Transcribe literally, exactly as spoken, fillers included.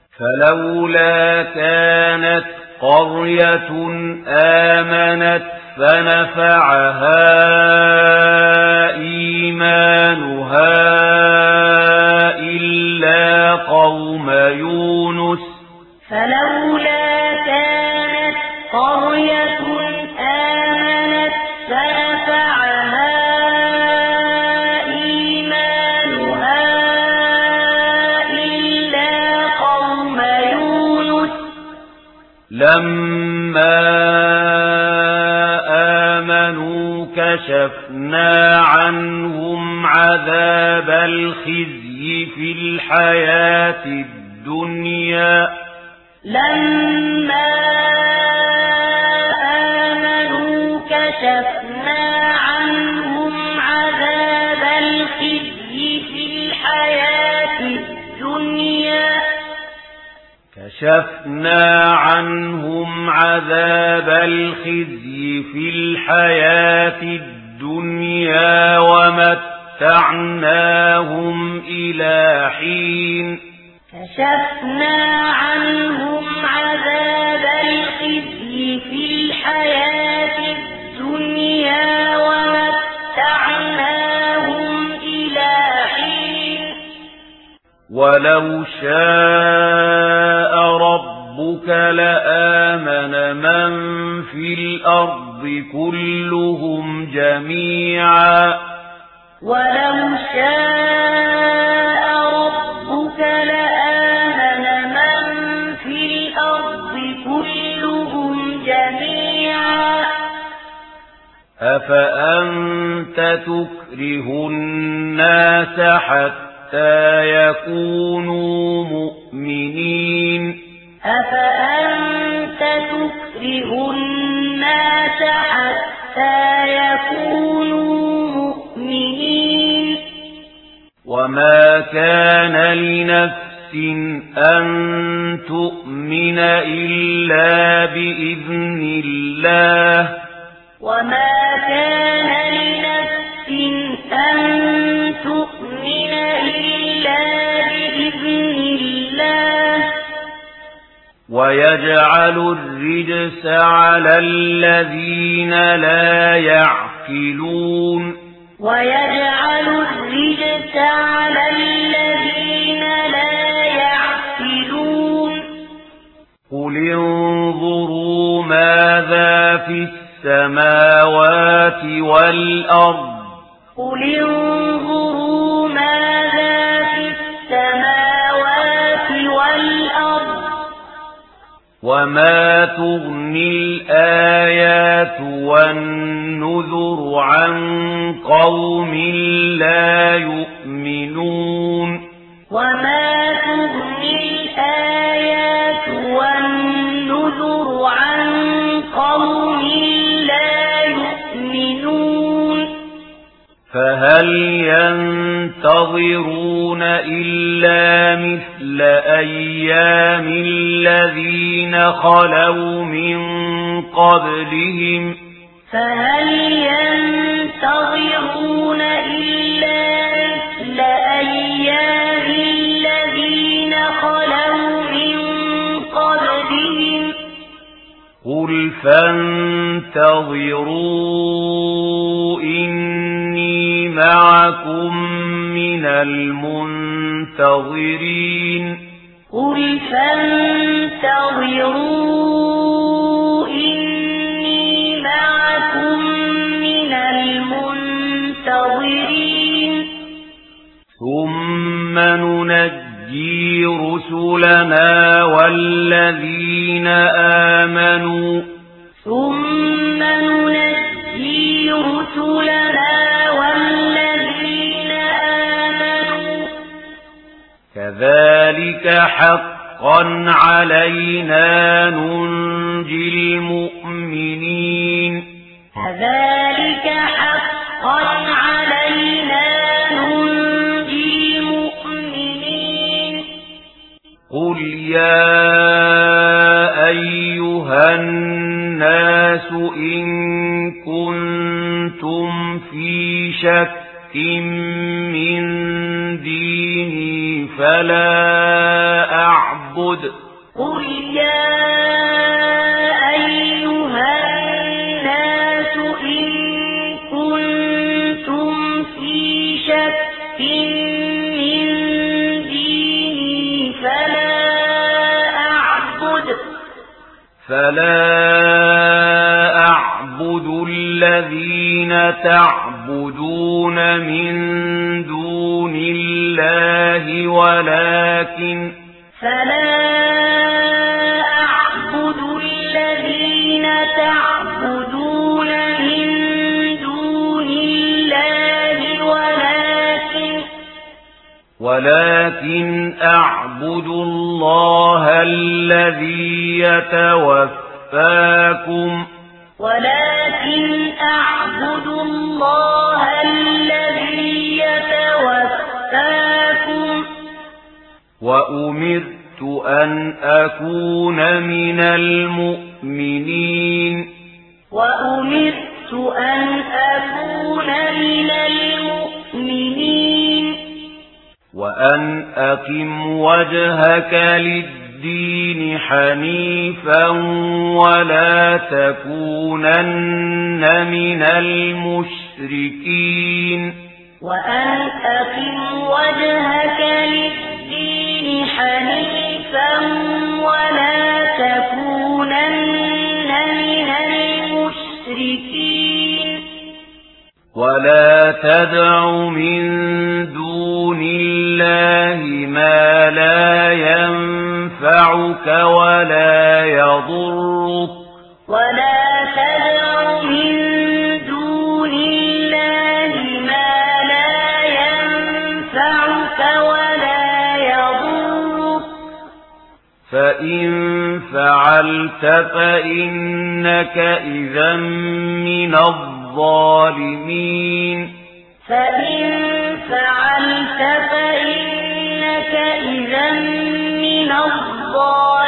فلولا كانت قرية آمنت فنفعها إيمانها إلا قوم يونس فلولا كانت قرية آمنت فنفعها إيمانها إلا قوم يونس لما آمنوا كشفنا عنهم عذاب الخزي في الحياة الدنيا لما آمنوا كشفنا عنهم عذاب الخزي في الحياة الدنيا كشفنا عنهم عذاب الخزي في الحياة الدنيا ومتعناهم إلى حين كشفنا عنهم عذاب الخزي في الحياة الدنيا ومتعناهم إلى حين ولو شاء ربك لآمن من في الأرض كلهم جميعا ولو شاء ربك لآمن من في الأرض كلهم جميعا أفأنت تكره الناس حتى يكونوا مؤمنين أفأنت تكره الناس حتى يكونوا مؤمنين وما كان لنفس أن تؤمن إلا بإذن الله وما كان لنفس أن تؤمن إلا بإذن الله ويجعل الرجس على الذين لا يعقلون ويجعل الرجس على الذين لا يعقلون قل انظروا ماذا في السماوات والأرض قل انظروا ماذا في السماوات والأرض وما تغني الآيات والنذر عن قوم لا يؤمنون وما تغني الآيات والنذر عن قوم لا يؤمنون فهل ينتظرون إلا مثل أيام الذين خلوا من قبلهم فهل ينتظرون إلا مثل أيام الذين خلوا من قبلهم قل فانتظروا إني معكم من المنتظرين قل فانتظروا إني معكم من المنتظرين ثم ننجي رسلنا والذين آمنوا ثم ننجي رسلنا والذين آمنوا كذلك حقا علينا ننجي المؤمنين كذلك حقا علينا ننجي المؤمنين قل يا أيها الناس إن كنتم في شك من ديني فلا أعبد فاعبد قل يا أيها الناس إن كنتم في شك من ديني فلا أعبد فلا أعبد الذين تعبدون من دون الله ولكن فلا أعبد الذين تعبدون من دون الله ولكن ولكن أعبد الله الذي يتوفاكم ولكن أعبد الله الذي يتوفاكم وأمرت أن أكون من المؤمنين وأمرت أن أكون من المؤمنين وأن أقم وجهك للدين حنيفا ولا تكونن من المشركين وأن أقم وجهك للدين حنيفا ولا تكونن من المشركين ولا تدع من دون الله ما لا ينفعك ولا يضرك ولا تدع من دون الله ما لا ينفعك ولا يضرك فإن فعلت فإنك إذا من الظالمين فإن فعلت فإنك إذا من الظالمين